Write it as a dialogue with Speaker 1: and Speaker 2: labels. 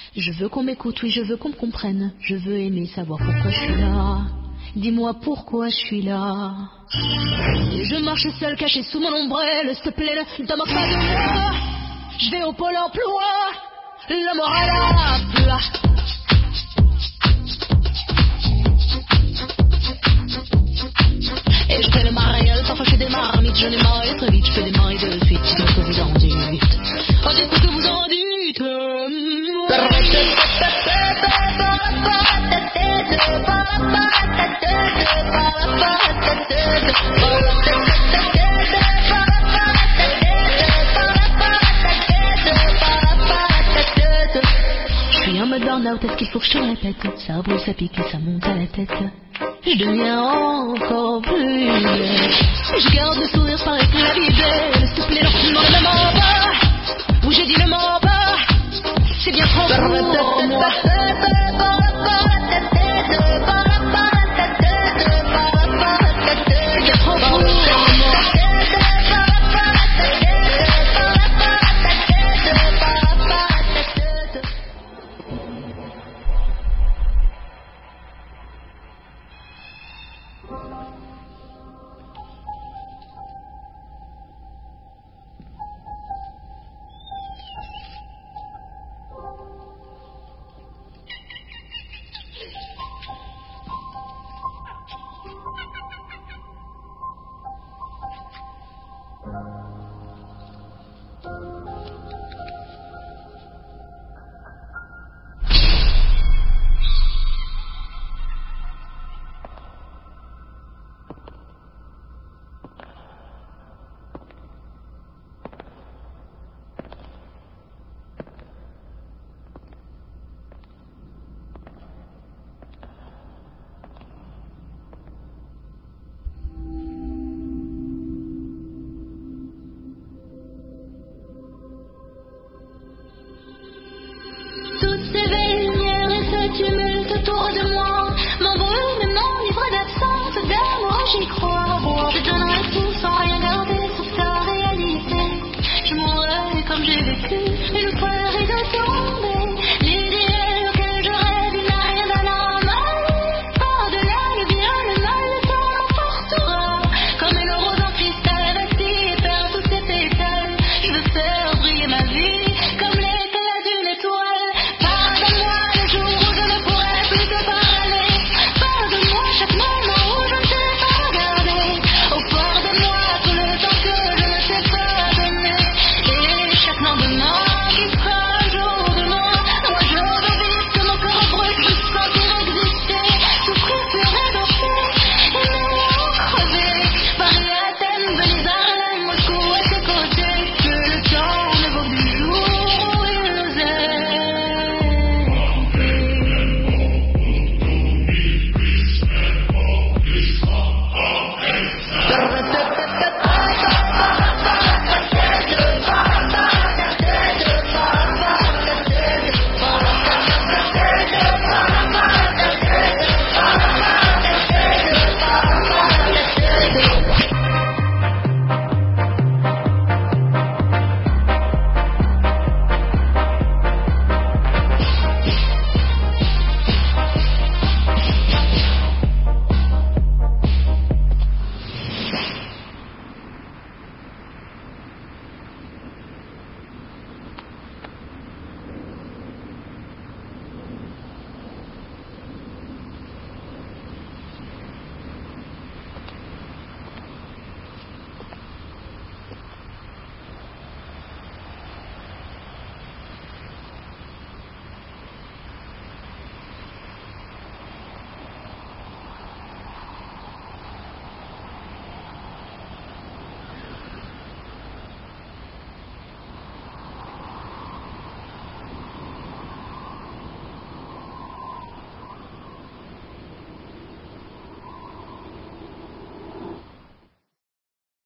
Speaker 1: Je veux qu'on m'écoute, oui, je veux qu'on me comprenne. Je veux aimer, savoir pourquoi je suis là. Dis-moi pourquoi je suis là. Et je marche seul, caché sous mon ombrelle. S'il te plaît, ne t'en moque pas de moi. Je vais au pôle emploi. La morale à plat. Et je fais le mariole, parfois je fais des marmites. Je les marie très vite, je fais des maris de suite. Qu'est-ce que vous en dites? Oh, qu'est-ce que vous en dites? Je suis en mode burn-out, est-ce qu'il faut que je te répète? Ça brûle, ça pique et ça monte à la tête. Je deviens encore plus belle. Je garde le sourire, paraît que la vie est belle. S'il te plaît, non, ne me mens pas. Oui, j'ai dit ne mens pas. C'est bien trop pour moi. C'est bien trop pour moi. Toutes ces veilles lumières et ce tumulte autour de moi m'embrument et m'enivrent d'absence d'amour, j'y crois.